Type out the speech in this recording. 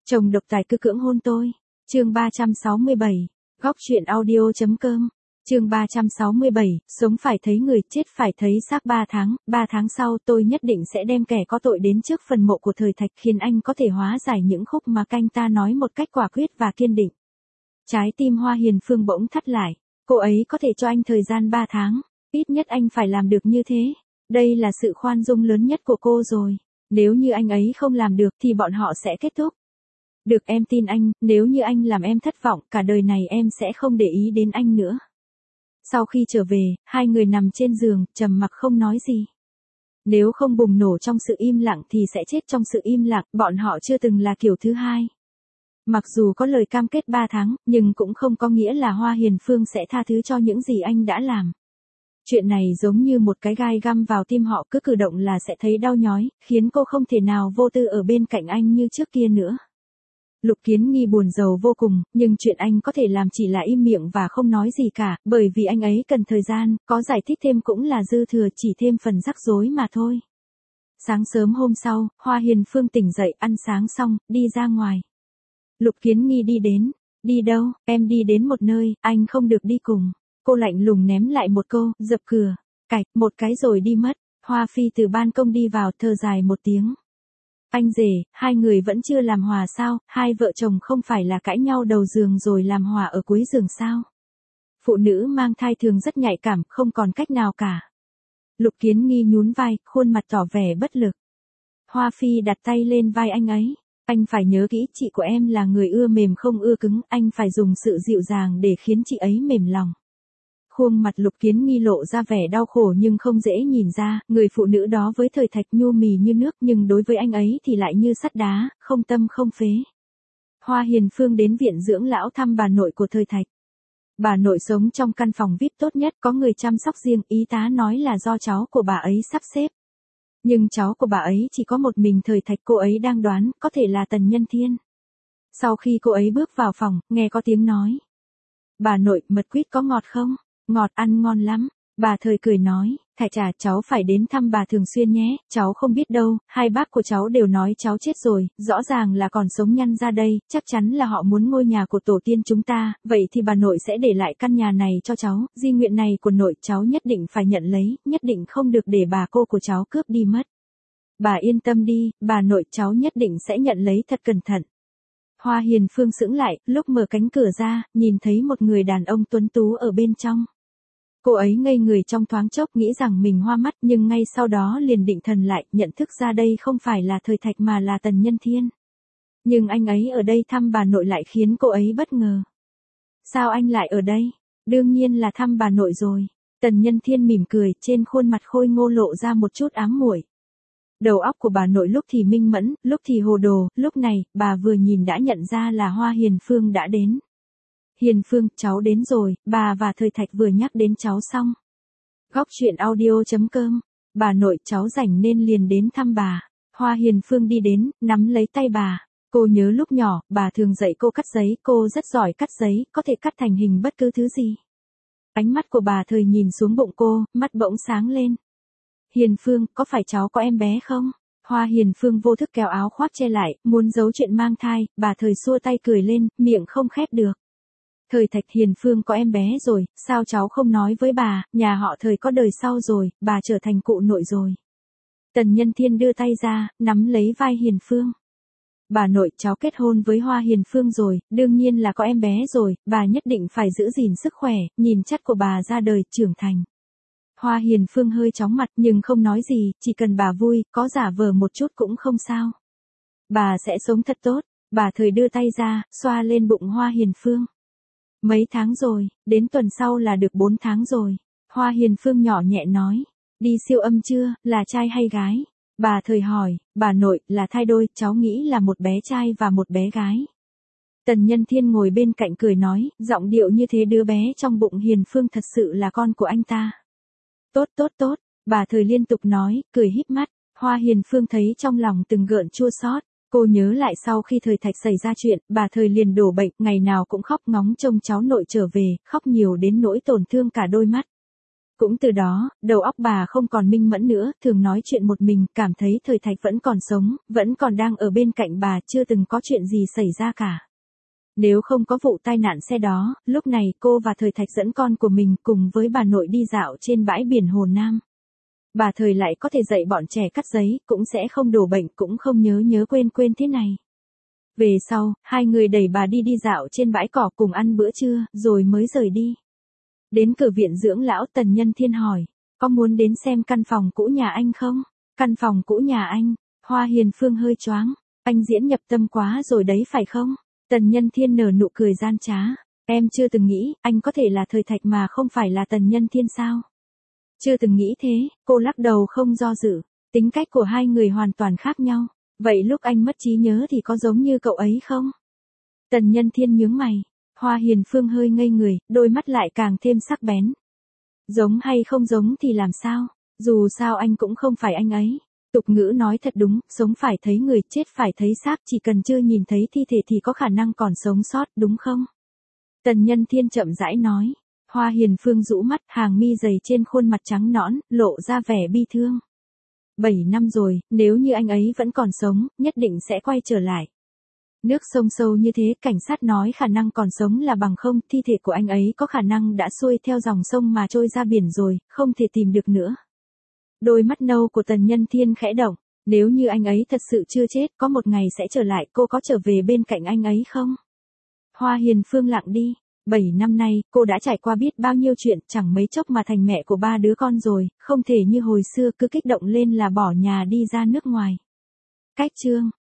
Chồng độc tài cứ cưỡng hôn tôi. Chương 367. Góc truyện audio.com. Chương 367, sống phải thấy người, chết phải thấy xác. 3 tháng sau tôi nhất định sẽ đem kẻ có tội đến trước phần mộ của Thời Thạch, khiến anh có thể hóa giải những khúc mà canh ta nói một cách quả quyết và kiên định. Trái tim Hoa Hiền Phương bỗng thắt lại. Cô ấy có thể cho anh thời gian 3 tháng. Ít nhất anh phải làm được như thế. Đây là sự khoan dung lớn nhất của cô rồi. Nếu như anh ấy không làm được thì bọn họ sẽ kết thúc. Được, em tin anh, nếu như anh làm em thất vọng, cả đời này em sẽ không để ý đến anh nữa. Sau khi trở về, hai người nằm trên giường, trầm mặc không nói gì. Nếu không bùng nổ trong sự im lặng thì sẽ chết trong sự im lặng, bọn họ chưa từng là kiểu thứ hai. Mặc dù có lời cam kết 3 tháng, nhưng cũng không có nghĩa là Hoa Hiền Phương sẽ tha thứ cho những gì anh đã làm. Chuyện này giống như một cái gai găm vào tim họ, cứ cử động là sẽ thấy đau nhói, khiến cô không thể nào vô tư ở bên cạnh anh như trước kia nữa. Lục Kiến Nghi buồn rầu vô cùng, nhưng chuyện anh có thể làm chỉ là im miệng và không nói gì cả, bởi vì anh ấy cần thời gian, có giải thích thêm cũng là dư thừa, chỉ thêm phần rắc rối mà thôi. Sáng sớm hôm sau, Hoa Hiền Phương tỉnh dậy, ăn sáng xong, đi ra ngoài. Lục Kiến Nghi đi đến. Đi đâu? Em đi đến một nơi, anh không được đi cùng. Cô lạnh lùng ném lại một câu, dập cửa. Cạch, một cái rồi đi mất. Hoa Phi từ ban công đi vào, thở dài một tiếng. Anh rể, hai người vẫn chưa làm hòa sao? Hai vợ chồng không phải là cãi nhau đầu giường rồi làm hòa ở cuối giường sao? Phụ nữ mang thai thường rất nhạy cảm, không còn cách nào cả. Lục Kiến Nghi nhún vai, khuôn mặt tỏ vẻ bất lực. Hoa Phi đặt tay lên vai anh ấy. Anh phải nhớ kỹ, chị của em là người ưa mềm không ưa cứng, anh phải dùng sự dịu dàng để khiến chị ấy mềm lòng. Khuôn mặt Lục Kiến Nghi lộ ra vẻ đau khổ nhưng không dễ nhìn ra, người phụ nữ đó với Thời Thạch nhu mì như nước nhưng đối với anh ấy thì lại như sắt đá, không tâm không phế. Hoa Hiền Phương đến viện dưỡng lão thăm bà nội của Thời Thạch. Bà nội sống trong căn phòng VIP tốt nhất, có người chăm sóc riêng, y tá nói là do cháu của bà ấy sắp xếp. Nhưng cháu của bà ấy chỉ có một mình Thời Thạch, cô ấy đang đoán, có thể là Tần Nhân Thiên. Sau khi cô ấy bước vào phòng, nghe có tiếng nói. Bà nội, mật quýt có ngọt không? Ngọt, ăn ngon lắm. Bà Thời cười nói, Thạch trà, cháu phải đến thăm bà thường xuyên nhé, cháu không biết đâu, hai bác của cháu đều nói cháu chết rồi, rõ ràng là còn sống nhăn ra đây, chắc chắn là họ muốn ngôi nhà của tổ tiên chúng ta, vậy thì bà nội sẽ để lại căn nhà này cho cháu, di nguyện này của nội cháu nhất định phải nhận lấy, nhất định không được để bà cô của cháu cướp đi mất. Bà yên tâm đi, bà nội cháu nhất định sẽ nhận lấy thật cẩn thận. Hoa Hiền Phương sững lại, lúc mở cánh cửa ra, nhìn thấy một người đàn ông tuấn tú ở bên trong. Cô ấy ngây người trong thoáng chốc, nghĩ rằng mình hoa mắt, nhưng ngay sau đó liền định thần lại, nhận thức ra đây không phải là Thời Thạch mà là Tần Nhân Thiên. Nhưng anh ấy ở đây thăm bà nội lại khiến cô ấy bất ngờ. Sao anh lại ở đây? Đương nhiên là thăm bà nội rồi. Tần Nhân Thiên mỉm cười, trên khuôn mặt khôi ngô lộ ra một chút ám muội. Đầu óc của bà nội lúc thì minh mẫn, lúc thì hồ đồ, lúc này, bà vừa nhìn đã nhận ra là Hoa Hiền Phương đã đến. Hiền Phương, cháu đến rồi, bà và Thời Thạch vừa nhắc đến cháu xong. Góc truyện audio.com. Bà nội, cháu rảnh nên liền đến thăm bà. Hoa Hiền Phương đi đến, nắm lấy tay bà. Cô nhớ lúc nhỏ, bà thường dạy cô cắt giấy, cô rất giỏi cắt giấy, có thể cắt thành hình bất cứ thứ gì. Ánh mắt của bà Thời nhìn xuống bụng cô, mắt bỗng sáng lên. Hiền Phương, có phải cháu có em bé không? Hoa Hiền Phương vô thức kéo áo khoác che lại, muốn giấu chuyện mang thai, bà Thời xua tay cười lên, miệng không khép được. Thời Thạch, Hiền Phương có em bé rồi, sao cháu không nói với bà, nhà họ Thời có đời sau rồi, bà trở thành cụ nội rồi. Tần Nhân Thiên đưa tay ra, nắm lấy vai Hiền Phương. Bà nội, cháu kết hôn với Hoa Hiền Phương rồi, đương nhiên là có em bé rồi, bà nhất định phải giữ gìn sức khỏe, nhìn chắc của bà ra đời, trưởng thành. Hoa Hiền Phương hơi chóng mặt nhưng không nói gì, chỉ cần bà vui, có giả vờ một chút cũng không sao. Bà sẽ sống thật tốt, bà Thời đưa tay ra, xoa lên bụng Hoa Hiền Phương. Mấy tháng rồi, đến tuần sau là được 4 tháng rồi. Hoa Hiền Phương nhỏ nhẹ nói, đi siêu âm chưa, là trai hay gái? Bà Thời hỏi, bà nội, là thai đôi, cháu nghĩ là một bé trai và một bé gái. Tần Nhân Thiên ngồi bên cạnh cười nói, giọng điệu như thế đứa bé trong bụng Hiền Phương thật sự là con của anh ta. Tốt, bà Thời liên tục nói, cười híp mắt. Hoa Hiền Phương thấy trong lòng từng gợn chua xót. Cô nhớ lại sau khi Thời Thạch xảy ra chuyện, bà Thời liền đổ bệnh, ngày nào cũng khóc ngóng trông cháu nội trở về, khóc nhiều đến nỗi tổn thương cả đôi mắt. Cũng từ đó, đầu óc bà không còn minh mẫn nữa, thường nói chuyện một mình, cảm thấy Thời Thạch vẫn còn sống, vẫn còn đang ở bên cạnh bà, chưa từng có chuyện gì xảy ra cả. Nếu không có vụ tai nạn xe đó, lúc này cô và Thời Thạch dẫn con của mình cùng với bà nội đi dạo trên bãi biển Hồ Nam. Bà Thời lại có thể dạy bọn trẻ cắt giấy, cũng sẽ không đổ bệnh, cũng không nhớ quên thế này. Về sau, hai người đẩy bà đi dạo trên bãi cỏ cùng ăn bữa trưa, rồi mới rời đi. Đến cửa viện dưỡng lão, Tần Nhân Thiên hỏi, có muốn đến xem căn phòng cũ nhà anh không? Căn phòng cũ nhà anh? Hoa Hiền Phương hơi choáng, anh diễn nhập tâm quá rồi đấy phải không? Tần Nhân Thiên nở nụ cười gian trá, em chưa từng nghĩ, anh có thể là Thời Thạch mà không phải là Tần Nhân Thiên sao? Chưa từng nghĩ thế, cô lắc đầu không do dự, tính cách của hai người hoàn toàn khác nhau. Vậy lúc anh mất trí nhớ thì có giống như cậu ấy không? Tần Nhân Thiên nhướng mày, Hoa Hiền Phương hơi ngây người, đôi mắt lại càng thêm sắc bén. Giống hay không giống thì làm sao? Dù sao anh cũng không phải anh ấy. Tục ngữ nói thật đúng, sống phải thấy người, chết phải thấy xác, chỉ cần chưa nhìn thấy thi thể thì có khả năng còn sống sót, đúng không? Tần Nhân Thiên chậm rãi nói. Hoa Hiền Phương rũ mắt, hàng mi dày trên khuôn mặt trắng nõn, lộ ra vẻ bi thương. 7 năm rồi, nếu như anh ấy vẫn còn sống, nhất định sẽ quay trở lại. Nước sông sâu như thế, cảnh sát nói khả năng còn sống là bằng không, thi thể của anh ấy có khả năng đã xuôi theo dòng sông mà trôi ra biển rồi, không thể tìm được nữa. Đôi mắt nâu của Tần Nhân Thiên khẽ động, nếu như anh ấy thật sự chưa chết, có một ngày sẽ trở lại, cô có trở về bên cạnh anh ấy không? Hoa Hiền Phương lặng đi. 7 năm nay, cô đã trải qua biết bao nhiêu chuyện, chẳng mấy chốc mà thành mẹ của 3 đứa con rồi, không thể như hồi xưa cứ kích động lên là bỏ nhà đi ra nước ngoài. Cách chương